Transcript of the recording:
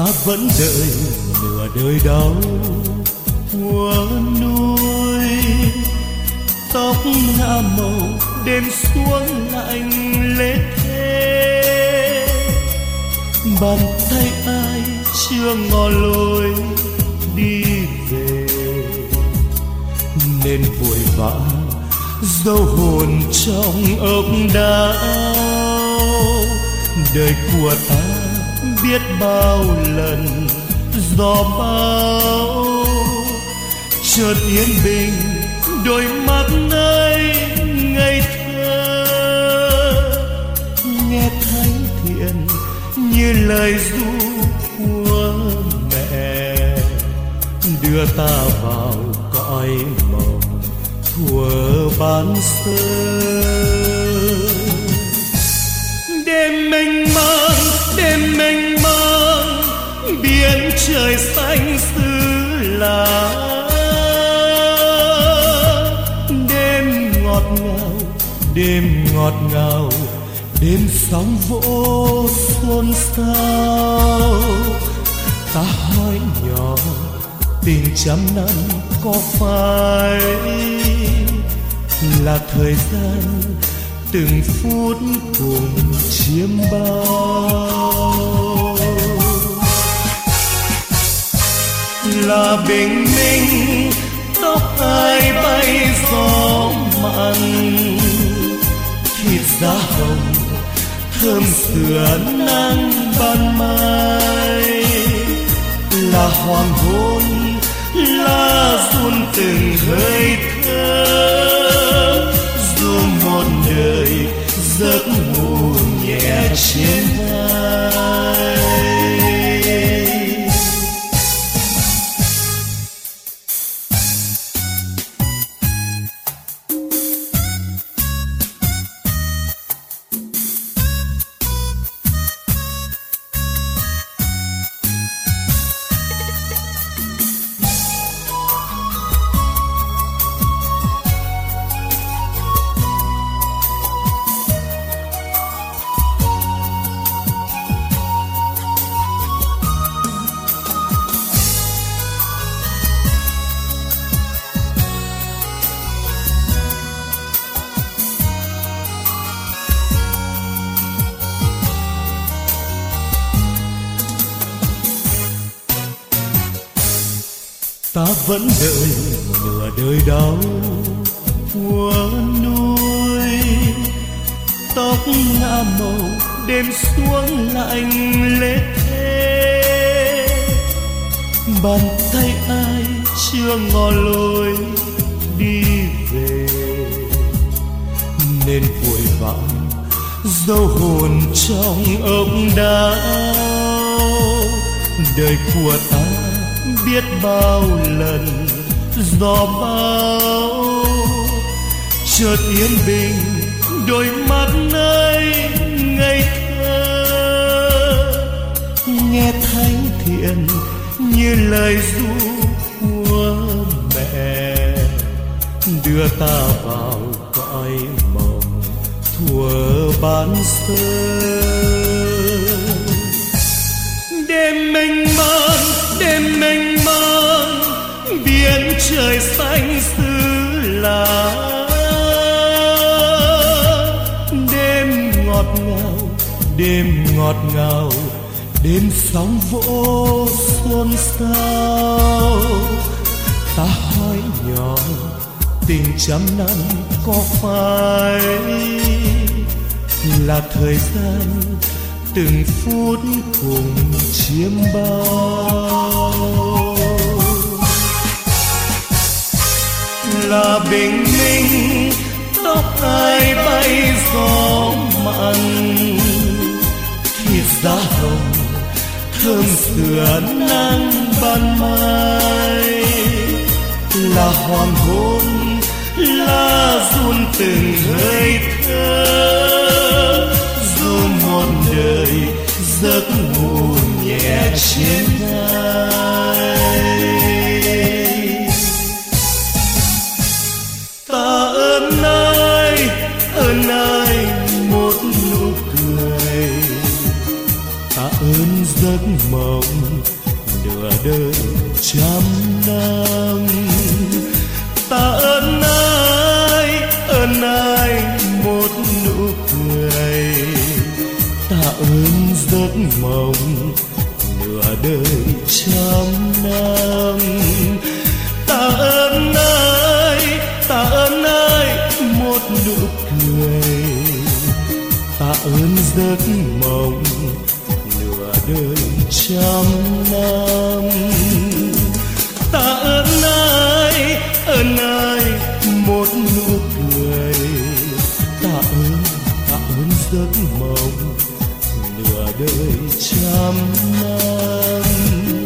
vẫn đợi nửa đời đau của nuôi. Tóc ngả màu đêm xuống lạnh lết thế, bàn tay ai chưa ngỏ lối đi về, nên vội vã dấu hồn trong ốc đau. Đời của ta biết bao lần gió bão, chợt yên bình đôi mắt ấy ngây thơ, nghe thánh thiện như lời ru của mẹ, đưa ta vào cõi mộng thuở ban sơ. Đêm mênh mang biển trời xanh xứ lạ, đêm ngọt ngào, đêm sóng vỗ xôn xao. Ta hỏi nhỏ tình trăm năm có phải là thời gian từng phút cùng chiêm bao, là bình minh tóc ai bay gió mặn, thịt da hồng thơm sữa nắng ban mai, là hoàng hôn lá run từng hơi thở, dù một đời giấc ngủ nhẹ trên vai. Ta vẫn đợi nửa đời đau của nuôi. Tóc ngả màu đêm xuống lạnh lết thế, bàn tay ai chưa ngỏ lối đi về, nên vội vã dấu hồn trong ốc đau. Đời của ta biết bao lần gió bão, chợt yên bình đôi mắt ấy ngây thơ, nghe thánh thiện như lời ru của mẹ, đưa ta vào cõi mộng thuở ban sơ. Đêm mênh mang biển trời xanh xứ lạ, đêm ngọt ngào, đêm sóng vỗ xôn xao. Ta hỏi nhỏ tình trăm năm có phải là thời gian từng phút cùng chiêm bao, là bình minh tóc ai bay gió mặn, thịt da hồng thơm sữa nắng ban mai, là hoàng hôn lá run từng hơi thở, dù một đời giấc ngủ nhẹ trên vai. Ta ơn ai một nụ cười, ta ơn giấc mộng nửa đời trăm năm. Ta ơn ai một nụ cười, ta ơn giấc mộng nửa đời trăm năm. Ta ơn ai một nụ cười, ta ơn giấc mộng nửa đời trăm năm. Ta ơn ai một nụ cười, ta ơn giấc mộng nửa đời trăm năm.